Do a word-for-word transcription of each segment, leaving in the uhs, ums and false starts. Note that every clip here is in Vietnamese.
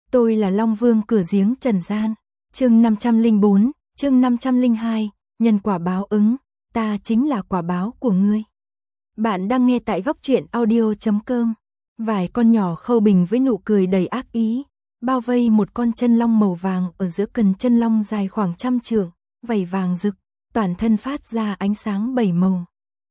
Tôi là Long Vương cửa giếng trần gian. Chương năm trăm lẻ bốn, chương năm trăm lẻ hai, nhân quả báo ứng, ta chính là quả báo của ngươi. Bạn đang nghe tại góc truyện audio chấm com. Vài con nhỏ khâu bình với nụ cười đầy ác ý, bao vây một con chân long màu vàng ở giữa cần chân long dài khoảng trăm trượng, vảy vàng rực, toàn thân phát ra ánh sáng bảy màu.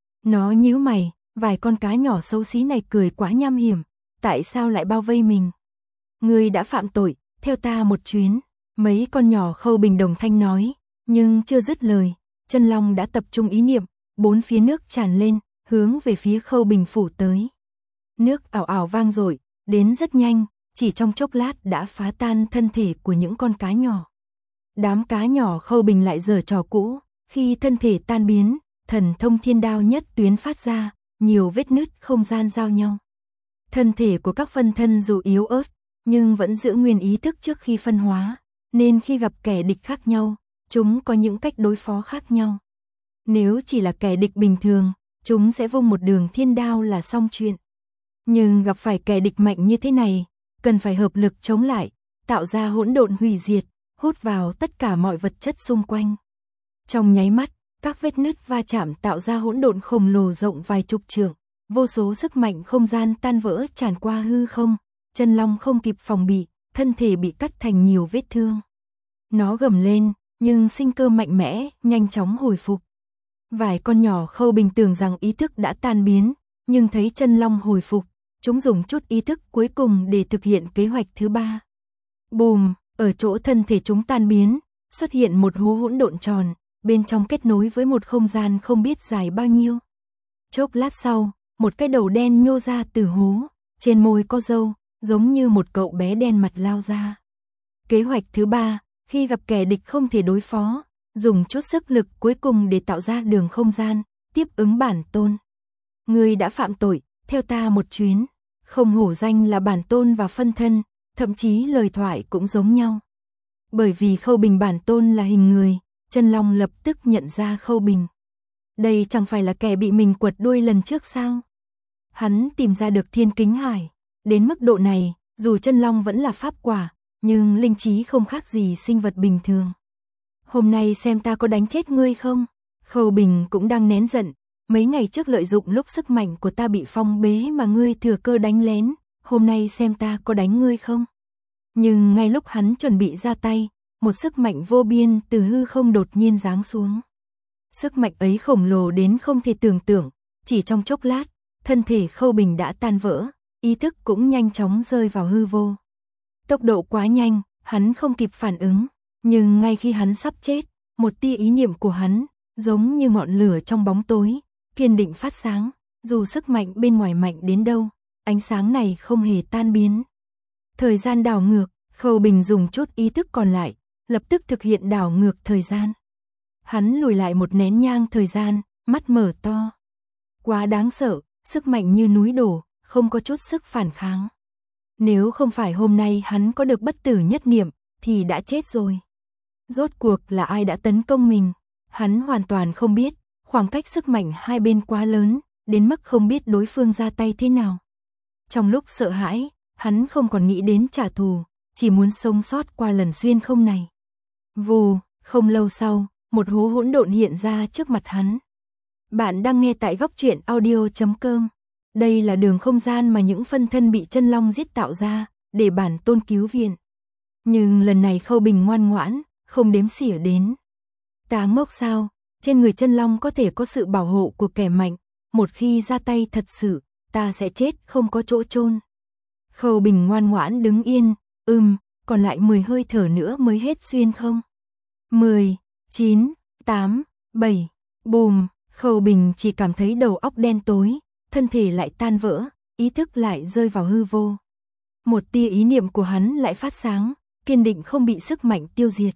Nó nhíu mày, vài con cá nhỏ xấu xí này cười quá nham hiểm, tại sao lại bao vây mình? Ngươi đã phạm tội, theo ta một chuyến. Mấy con nhỏ khâu bình đồng thanh nói, nhưng chưa dứt lời, chân long đã tập trung ý niệm, bốn phía nước tràn lên, hướng về phía khâu bình phủ tới. Nước ảo ảo vang dội, đến rất nhanh, chỉ trong chốc lát đã phá tan thân thể của những con cá nhỏ. Đám cá nhỏ khâu bình lại giở trò cũ, khi thân thể tan biến, thần thông thiên đao nhất tuyến phát ra, nhiều vết nứt không gian giao nhau. Thân thể của các phân thân dù yếu ớt, nhưng vẫn giữ nguyên ý thức trước khi phân hóa, nên khi gặp kẻ địch khác nhau, chúng có những cách đối phó khác nhau. Nếu chỉ là kẻ địch bình thường, chúng sẽ vung một đường thiên đao là xong chuyện. Nhưng gặp phải kẻ địch mạnh như thế này, cần phải hợp lực chống lại, tạo ra hỗn độn hủy diệt, hút vào tất cả mọi vật chất xung quanh. Trong nháy mắt, các vết nứt va chạm tạo ra hỗn độn khổng lồ rộng vài chục trượng, vô số sức mạnh không gian tan vỡ tràn qua hư không. Chân long không kịp phòng bị, thân thể bị cắt thành nhiều vết thương. Nó gầm lên, nhưng sinh cơ mạnh mẽ, nhanh chóng hồi phục. Vài con nhỏ khâu bình tưởng rằng ý thức đã tan biến, nhưng thấy chân long hồi phục, chúng dùng chút ý thức cuối cùng để thực hiện kế hoạch thứ ba. Bùm, ở chỗ thân thể chúng tan biến, xuất hiện một hố hỗn độn tròn, bên trong kết nối với một không gian không biết dài bao nhiêu. Chốc lát sau, một cái đầu đen nhô ra từ hố, trên môi có râu, giống như một cậu bé đen mặt lao ra. Kế hoạch thứ ba, khi gặp kẻ địch không thể đối phó, dùng chút sức lực cuối cùng để tạo ra đường không gian, tiếp ứng bản tôn. Ngươi đã phạm tội, theo ta một chuyến. Không hổ danh là bản tôn và phân thân, thậm chí lời thoại cũng giống nhau. Bởi vì khâu bình bản tôn là hình người, chân long lập tức nhận ra khâu bình. Đây chẳng phải là kẻ bị mình quật đuôi lần trước sao? Hắn tìm ra được thiên kính hải. Đến mức độ này, dù chân long vẫn là pháp quả, nhưng linh trí không khác gì sinh vật bình thường. Hôm nay xem ta có đánh chết ngươi không? Khâu bình cũng đang nén giận, mấy ngày trước lợi dụng lúc sức mạnh của ta bị phong bế mà ngươi thừa cơ đánh lén, hôm nay xem ta có đánh ngươi không? Nhưng ngay lúc hắn chuẩn bị ra tay, một sức mạnh vô biên từ hư không đột nhiên giáng xuống. Sức mạnh ấy khổng lồ đến không thể tưởng tượng, chỉ trong chốc lát, thân thể khâu bình đã tan vỡ. Ý thức cũng nhanh chóng rơi vào hư vô. Tốc độ quá nhanh, hắn không kịp phản ứng, nhưng ngay khi hắn sắp chết, một tia ý niệm của hắn, giống như ngọn lửa trong bóng tối, kiên định phát sáng, dù sức mạnh bên ngoài mạnh đến đâu, ánh sáng này không hề tan biến. Thời gian đảo ngược, khâu bình dùng chút ý thức còn lại, lập tức thực hiện đảo ngược thời gian. Hắn lùi lại một nén nhang thời gian, mắt mở to. Quá đáng sợ, sức mạnh như núi đổ, không có chút sức phản kháng. Nếu không phải hôm nay hắn có được bất tử nhất niệm, thì đã chết rồi. Rốt cuộc là ai đã tấn công mình? Hắn hoàn toàn không biết, khoảng cách sức mạnh hai bên quá lớn, đến mức không biết đối phương ra tay thế nào. Trong lúc sợ hãi, hắn không còn nghĩ đến trả thù, chỉ muốn sống sót qua lần xuyên không này. Vù, không lâu sau, một hố hỗn độn hiện ra trước mặt hắn. Bạn đang nghe tại góc truyện audio chấm com. Đây là đường không gian mà những phân thân bị chân long giết tạo ra, để bản tôn cứu viện. Nhưng lần này khâu bình ngoan ngoãn, không đếm xỉa đến. Ta ngốc sao, trên người chân long có thể có sự bảo hộ của kẻ mạnh, một khi ra tay thật sự, ta sẽ chết không có chỗ chôn. Khâu bình ngoan ngoãn đứng yên, ừm, còn lại mười hơi thở nữa mới hết xuyên không? mười, chín, tám, bảy, bùm, khâu bình chỉ cảm thấy đầu óc đen tối. Thân thể lại tan vỡ, ý thức lại rơi vào hư vô. Một tia ý niệm của hắn lại phát sáng, kiên định không bị sức mạnh tiêu diệt.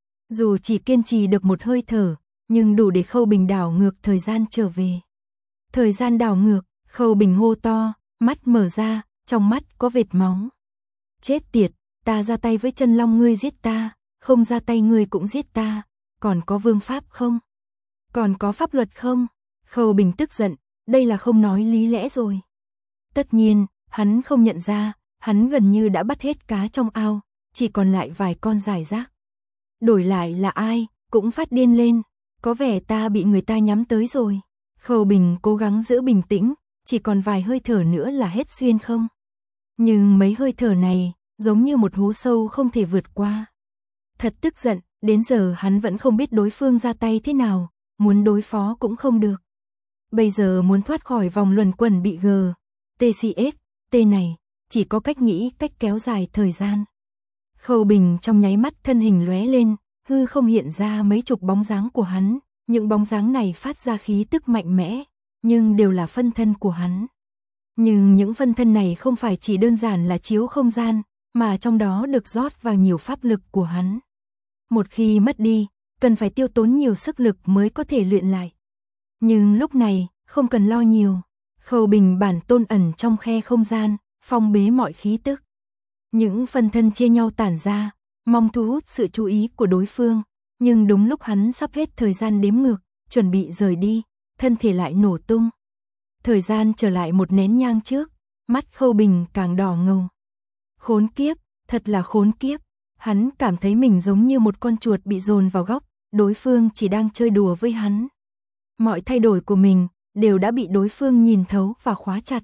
Dù chỉ kiên trì được một hơi thở, nhưng đủ để khâu bình đảo ngược thời gian trở về. Thời gian đảo ngược, khâu bình hô to, mắt mở ra, trong mắt có vệt máu. Chết tiệt, ta ra tay với chân long ngươi giết ta, không ra tay ngươi cũng giết ta, còn có vương pháp không? Còn có pháp luật không? Khâu bình tức giận. Đây là không nói lý lẽ rồi. Tất nhiên, hắn không nhận ra, hắn gần như đã bắt hết cá trong ao, chỉ còn lại vài con rải rác. Đổi lại là ai, cũng phát điên lên, có vẻ ta bị người ta nhắm tới rồi. Khâu Bình cố gắng giữ bình tĩnh, chỉ còn vài hơi thở nữa là hết xuyên không. Nhưng mấy hơi thở này, giống như một hố sâu không thể vượt qua. Thật tức giận, đến giờ hắn vẫn không biết đối phương ra tay thế nào, muốn đối phó cũng không được. Bây giờ muốn thoát khỏi vòng luẩn quẩn bị G, T C S, T này, chỉ có cách nghĩ cách kéo dài thời gian. Khâu Bình trong nháy mắt thân hình lóe lên, hư không hiện ra mấy chục bóng dáng của hắn, những bóng dáng này phát ra khí tức mạnh mẽ, nhưng đều là phân thân của hắn. Nhưng những phân thân này không phải chỉ đơn giản là chiếu không gian, mà trong đó được rót vào nhiều pháp lực của hắn. Một khi mất đi, cần phải tiêu tốn nhiều sức lực mới có thể luyện lại. Nhưng lúc này, không cần lo nhiều. Khâu Bình bản tôn ẩn trong khe không gian, phong bế mọi khí tức. Những phân thân chia nhau tản ra, mong thu hút sự chú ý của đối phương. Nhưng đúng lúc hắn sắp hết thời gian đếm ngược, chuẩn bị rời đi, thân thể lại nổ tung. Thời gian trở lại một nén nhang trước, mắt Khâu Bình càng đỏ ngầu. Khốn kiếp, thật là khốn kiếp. Hắn cảm thấy mình giống như một con chuột bị dồn vào góc, đối phương chỉ đang chơi đùa với hắn. Mọi thay đổi của mình đều đã bị đối phương nhìn thấu và khóa chặt.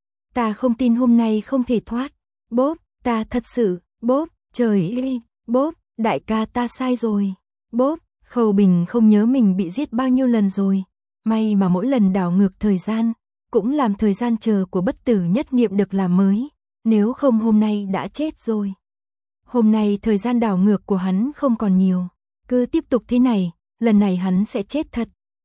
Ta không tin hôm nay không thể thoát. Bốp, ta thật sự, bốp, trời ơi, bốp, đại ca ta sai rồi. Bốp, Khâu Bình không nhớ mình bị giết bao nhiêu lần rồi. May mà mỗi lần đảo ngược thời gian, cũng làm thời gian chờ của bất tử nhất niệm được làm mới. Nếu không hôm nay đã chết rồi. Hôm nay thời gian đảo ngược của hắn không còn nhiều. Cứ tiếp tục thế này, lần này hắn sẽ chết thật.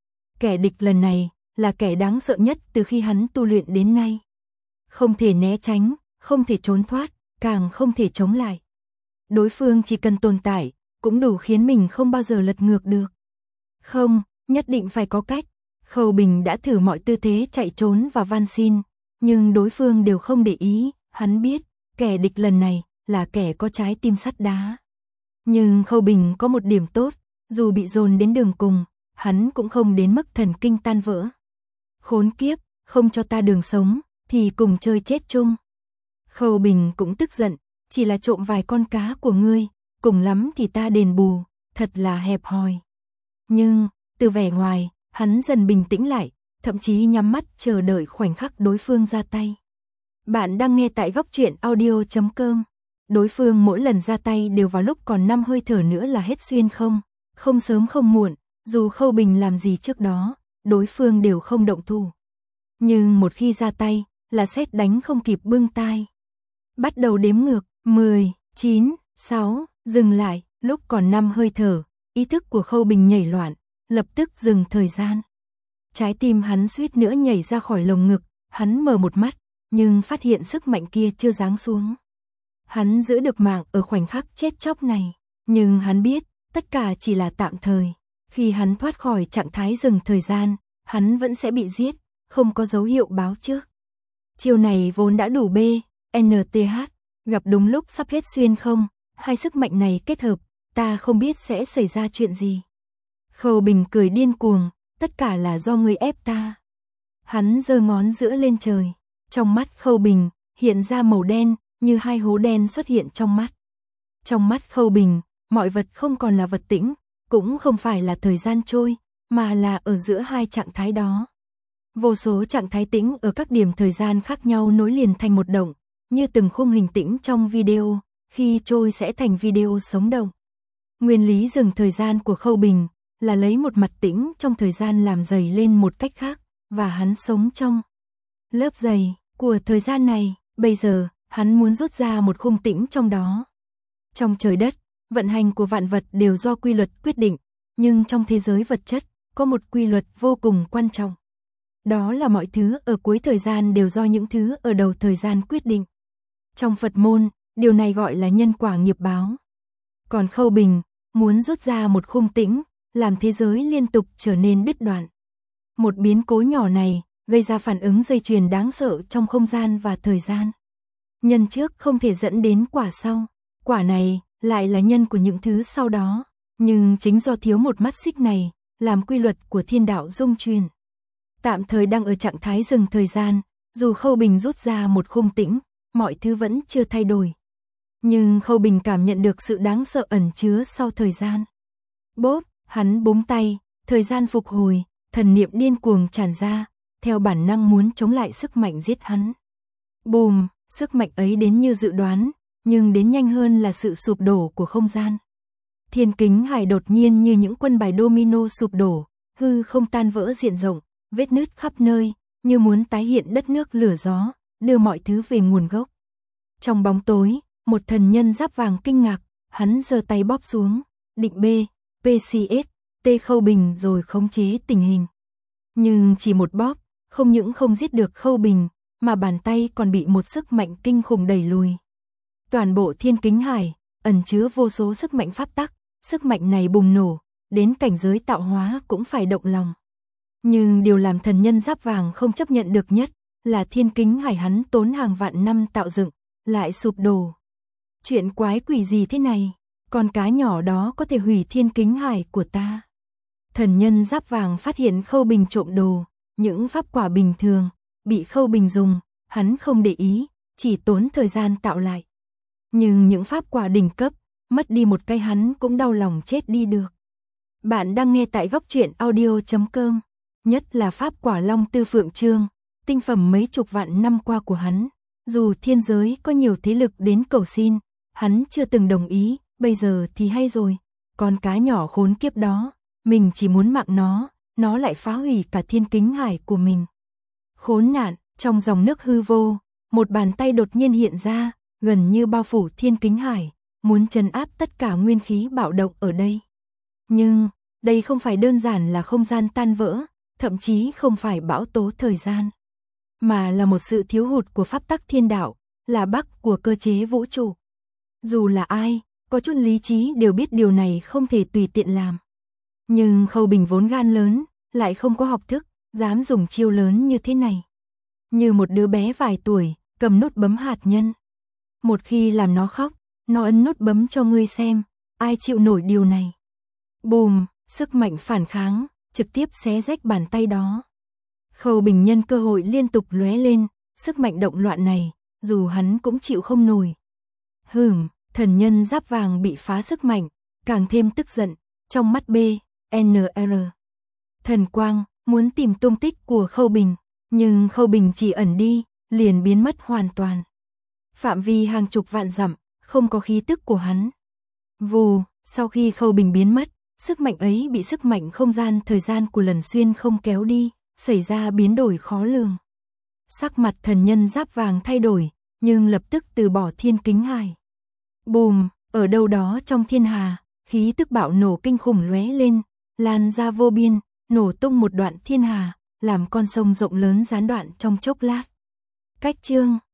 Kẻ địch lần này là kẻ đáng sợ nhất từ khi hắn tu luyện đến nay. Không thể né tránh, không thể trốn thoát, càng không thể chống lại. Đối phương chỉ cần tồn tại, cũng đủ khiến mình không bao giờ lật ngược được. Không, nhất định phải có cách. Khâu Bình đã thử mọi tư thế chạy trốn và van xin, nhưng đối phương đều không để ý. Hắn biết, kẻ địch lần này là kẻ có trái tim sắt đá. Nhưng Khâu Bình có một điểm tốt, dù bị dồn đến đường cùng, hắn cũng không đến mức thần kinh tan vỡ. Khốn kiếp, không cho ta đường sống, thì cùng chơi chết chung. Khâu Bình cũng tức giận, chỉ là trộm vài con cá của ngươi, cùng lắm thì ta đền bù, thật là hẹp hòi. Nhưng, từ vẻ ngoài, hắn dần bình tĩnh lại, thậm chí nhắm mắt chờ đợi khoảnh khắc đối phương ra tay. Bạn đang nghe tại góc truyện audio chấm com. Đối phương mỗi lần ra tay đều vào lúc còn năm hơi thở nữa là hết xuyên không, không sớm không muộn, dù Khâu Bình làm gì trước đó, đối phương đều không động thủ. Nhưng một khi ra tay, là sét đánh không kịp bưng tai. Bắt đầu đếm ngược, mười, chín, sáu, dừng lại, lúc còn năm hơi thở, ý thức của Khâu Bình nhảy loạn, lập tức dừng thời gian. Trái tim hắn suýt nữa nhảy ra khỏi lồng ngực, hắn mở một mắt, nhưng phát hiện sức mạnh kia chưa giáng xuống. Hắn giữ được mạng ở khoảnh khắc chết chóc này, nhưng hắn biết, tất cả chỉ là tạm thời. Khi hắn thoát khỏi trạng thái dừng thời gian, hắn vẫn sẽ bị giết, không có dấu hiệu báo trước. Chiêu này vốn đã đủ B, N T H, gặp đúng lúc sắp hết xuyên không, hai sức mạnh này kết hợp, ta không biết sẽ xảy ra chuyện gì. Khâu Bình cười điên cuồng, tất cả là do ngươi ép ta. Hắn giơ ngón giữa lên trời, trong mắt Khâu Bình hiện ra màu đen, như hai hố đen xuất hiện trong mắt. Trong mắt Khâu Bình, mọi vật không còn là vật tĩnh, cũng không phải là thời gian trôi, mà là ở giữa hai trạng thái đó. Vô số trạng thái tĩnh ở các điểm thời gian khác nhau nối liền thành một động, như từng khung hình tĩnh trong video, khi trôi sẽ thành video sống động. Nguyên lý dừng thời gian của Khâu Bình là lấy một mặt tĩnh trong thời gian làm dày lên một cách khác, và hắn sống trong lớp dày của thời gian này. Bây giờ, hắn muốn rút ra một khung tĩnh trong đó. Trong trời đất, vận hành của vạn vật đều do quy luật quyết định, nhưng trong thế giới vật chất, có một quy luật vô cùng quan trọng. Đó là mọi thứ ở cuối thời gian đều do những thứ ở đầu thời gian quyết định. Trong Phật môn, điều này gọi là nhân quả nghiệp báo. Còn Khâu Bình muốn rút ra một khung tĩnh, làm thế giới liên tục trở nên đứt đoạn. Một biến cố nhỏ này gây ra phản ứng dây chuyền đáng sợ trong không gian và thời gian. Nhân trước không thể dẫn đến quả sau, quả này lại là nhân của những thứ sau đó, nhưng chính do thiếu một mắt xích này, làm quy luật của thiên đạo rung chuyển. Tạm thời đang ở trạng thái dừng thời gian, dù Khâu Bình rút ra một khung tĩnh, mọi thứ vẫn chưa thay đổi. Nhưng Khâu Bình cảm nhận được sự đáng sợ ẩn chứa sau thời gian. Bốp, hắn búng tay, thời gian phục hồi, thần niệm điên cuồng tràn ra, theo bản năng muốn chống lại sức mạnh giết hắn. Bùm, sức mạnh ấy đến như dự đoán, nhưng đến nhanh hơn là sự sụp đổ của không gian. Thiên Kính Hải đột nhiên như những quân bài domino sụp đổ, hư không tan vỡ diện rộng, vết nứt khắp nơi, như muốn tái hiện đất nước lửa gió, đưa mọi thứ về nguồn gốc. Trong bóng tối, một thần nhân giáp vàng kinh ngạc, hắn giơ tay bóp xuống, định B, pê xê ét, T Khâu Bình rồi khống chế tình hình. Nhưng chỉ một bóp, không những không giết được Khâu Bình, mà bàn tay còn bị một sức mạnh kinh khủng đẩy lùi. Toàn bộ Thiên Kính Hải ẩn chứa vô số sức mạnh pháp tắc, sức mạnh này bùng nổ, đến cảnh giới tạo hóa cũng phải động lòng. Nhưng điều làm thần nhân giáp vàng không chấp nhận được nhất là Thiên Kính Hải hắn tốn hàng vạn năm tạo dựng, lại sụp đổ. Chuyện quái quỷ gì thế này? Con cá nhỏ đó có thể hủy Thiên Kính Hải của ta. Thần nhân giáp vàng phát hiện Khâu Bình trộm đồ, những pháp quả bình thường, bị Khâu Bình dùng, hắn không để ý, chỉ tốn thời gian tạo lại. Nhưng những pháp quả đỉnh cấp, mất đi một cái hắn cũng đau lòng chết đi được. Bạn đang nghe tại góc truyện audio chấm com, nhất là pháp quả Long Tư Phượng Trương, tinh phẩm mấy chục vạn năm qua của hắn. Dù thiên giới có nhiều thế lực đến cầu xin, hắn chưa từng đồng ý, bây giờ thì hay rồi. Con cá nhỏ khốn kiếp đó, mình chỉ muốn mạng nó, nó lại phá hủy cả Thiên Kính Hải của mình. Khốn nạn, trong dòng nước hư vô, một bàn tay đột nhiên hiện ra, gần như bao phủ Thiên Kính Hải, muốn trấn áp tất cả nguyên khí bạo động ở đây. Nhưng, đây không phải đơn giản là không gian tan vỡ, thậm chí không phải bão tố thời gian, mà là một sự thiếu hụt của pháp tắc thiên đạo, là bắc của cơ chế vũ trụ. Dù là ai, có chút lý trí đều biết điều này không thể tùy tiện làm. Nhưng Khâu Bình vốn gan lớn, lại không có học thức, dám dùng chiêu lớn như thế này. Như một đứa bé vài tuổi, cầm nút bấm hạt nhân. Một khi làm nó khóc, nó ấn nút bấm cho ngươi xem, ai chịu nổi điều này. Bùm, sức mạnh phản kháng, trực tiếp xé rách bàn tay đó. Khâu Bình nhân cơ hội liên tục lóe lên, sức mạnh động loạn này, dù hắn cũng chịu không nổi. Hừm, thần nhân giáp vàng bị phá sức mạnh, càng thêm tức giận, trong mắt B, N R. Thần quang, muốn tìm tung tích của Khâu Bình, nhưng Khâu Bình chỉ ẩn đi, liền biến mất hoàn toàn. Phạm vi hàng chục vạn dặm, không có khí tức của hắn. Vù, sau khi Khâu Bình biến mất, sức mạnh ấy bị sức mạnh không gian thời gian của lần xuyên không kéo đi, xảy ra biến đổi khó lường. Sắc mặt thần nhân giáp vàng thay đổi, nhưng lập tức từ bỏ Thiên Kính Hải. Bùm, ở đâu đó trong thiên hà, khí tức bạo nổ kinh khủng lóe lên, lan ra vô biên, nổ tung một đoạn thiên hà, làm con sông rộng lớn gián đoạn trong chốc lát. Cách chương